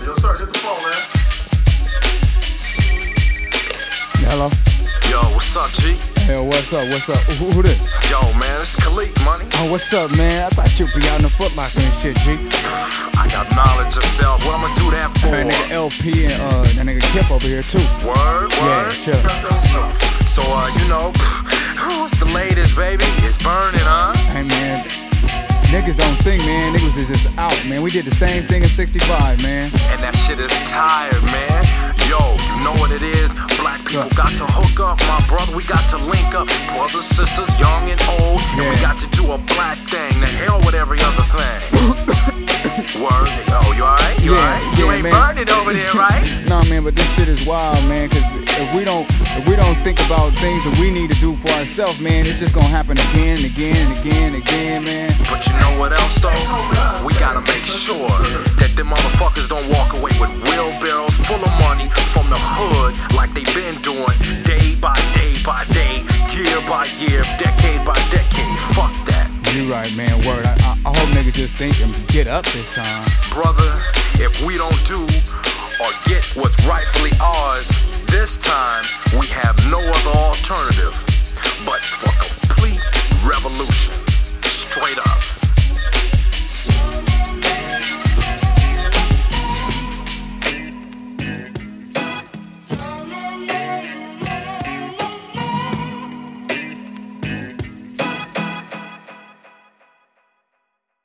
Yo, sir, get the phone, man. Hello? Yo, what's up, G? Hey, what's up? What's up? Who this? Yo, man, it's Khalid, money. Oh, what's up, man? I thought you'd be out in the Foot Locker and shit, G. I got knowledge of self. What I'ma do that for? That nigga LP and that nigga Kip over here too. Word. Yeah, chill. So, you know, what's the latest, baby? It's burning, huh? Hey, man. Niggas don't think, man. Niggas is just out, man. We did the same thing in '65, man. And that shit is tired, man. Yo, you know what it is? Black people got to hook up, my brother. We got to link up, brothers, sisters, young and old. And we got to do a black thing. The hell with every other thing. Word. Oh, you alright? You alright? You ain't burning over there, right? Nah, man, but this shit is wild, man. Cause if we don't think about things that we need to do for ourselves, man, it's just gonna happen again and again and again and again, man. But you know what else, though? We gotta make sure that them motherfuckers don't walk away with wheelbarrows full of money from the hood like they been doing day by day by day, year by year, decade by decade. Fuck that. You right, man. Word. I hope niggas just think and get up this time. Brother, if we don't do or get what's rightfully ours, this time we have no other alternative but for complete revolution.